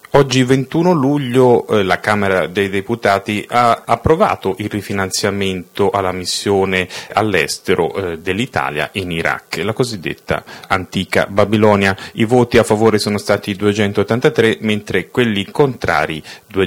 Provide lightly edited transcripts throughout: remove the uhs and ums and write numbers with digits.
Oggi 21 luglio la Camera dei Deputati ha approvato il rifinanziamento alla missione all'estero dell'Italia in Iraq, la cosiddetta antica Babilonia. I voti a favore sono stati 283, mentre quelli contrari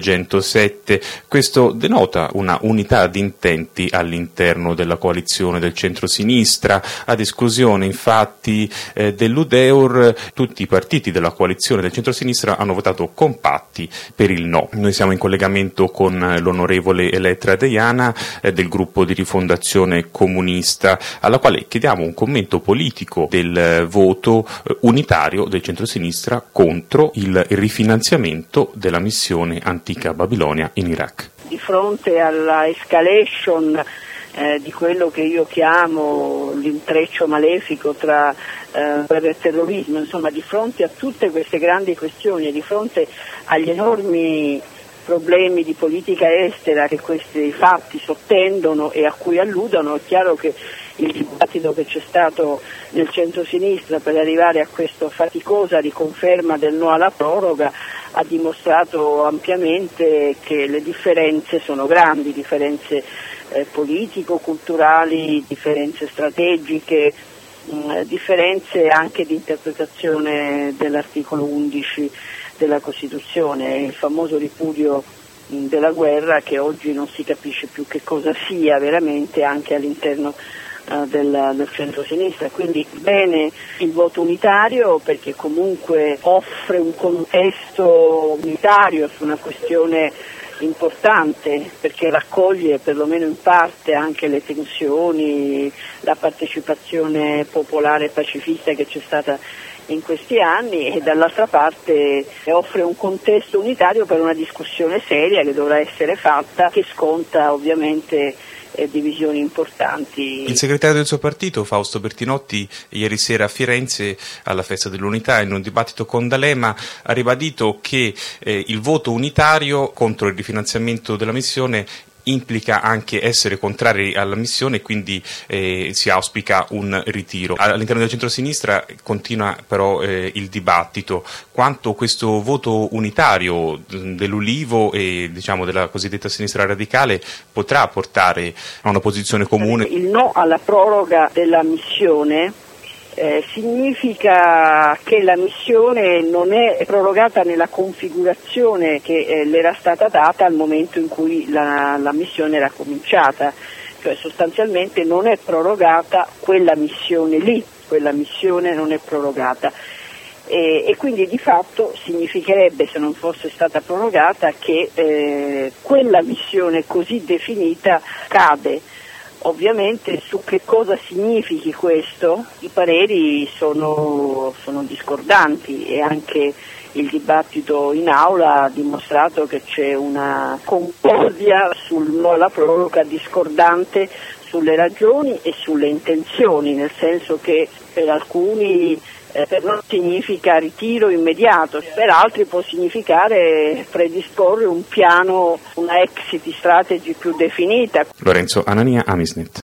207. Questo denota una unità di intenti all'interno della coalizione del centro-sinistra. Ad esclusione infatti dell'UDEUR, tutti i partiti della coalizione del centro-sinistra hanno votato compatti per il no. Noi siamo in collegamento con l'onorevole Elettra Deiana del gruppo di Rifondazione Comunista, alla quale chiediamo un commento politico del voto unitario del centro-sinistra contro il rifinanziamento della missione antica Babilonia in Iraq. Di fronte alla escalation di quello che io chiamo l'intreccio malefico tra guerra e terrorismo, insomma, di fronte a tutte queste grandi questioni e di fronte agli enormi problemi di politica estera che questi fatti sottendono e a cui alludono, è chiaro che il dibattito che c'è stato nel centro-sinistra per arrivare a questa faticosa riconferma del no alla proroga ha dimostrato ampiamente che le differenze sono grandi, differenze politico-culturali, differenze strategiche, differenze anche di interpretazione dell'articolo 11 della Costituzione, il famoso ripudio della guerra che oggi non si capisce più che cosa sia veramente anche all'interno del centro-sinistra. Quindi bene il voto unitario perché comunque offre un contesto unitario su una questione importante, perché raccoglie perlomeno in parte anche le tensioni, la partecipazione popolare e pacifista che c'è stata in questi anni, e dall'altra parte offre un contesto unitario per una discussione seria che dovrà essere fatta, che sconta ovviamente divisioni importanti. Il segretario del suo partito, Fausto Bertinotti, ieri sera a Firenze alla Festa dell'Unità, in un dibattito con D'Alema, ha ribadito che il voto unitario contro il rifinanziamento della missione implica anche essere contrari alla missione, quindi si auspica un ritiro. All'interno del centro-sinistra continua però il dibattito quanto questo voto unitario dell'Ulivo e della cosiddetta sinistra radicale potrà portare a una posizione comune. Il no alla proroga della missione significa che la missione non è prorogata nella configurazione che le era stata data al momento in cui la missione era cominciata, cioè sostanzialmente non è prorogata quella missione lì, quella missione non è prorogata e quindi di fatto significherebbe, se non fosse stata prorogata, che quella missione così definita cade. Ovviamente su che cosa significhi questo i pareri sono discordanti e anche il dibattito in aula ha dimostrato che c'è una concordia sul no alla proroga discordante sulle ragioni e sulle intenzioni, nel senso che per alcuni per noi significa ritiro immediato, per altri può significare predisporre un piano, una exit strategy più definita. Lorenzo Anania, Amisnet.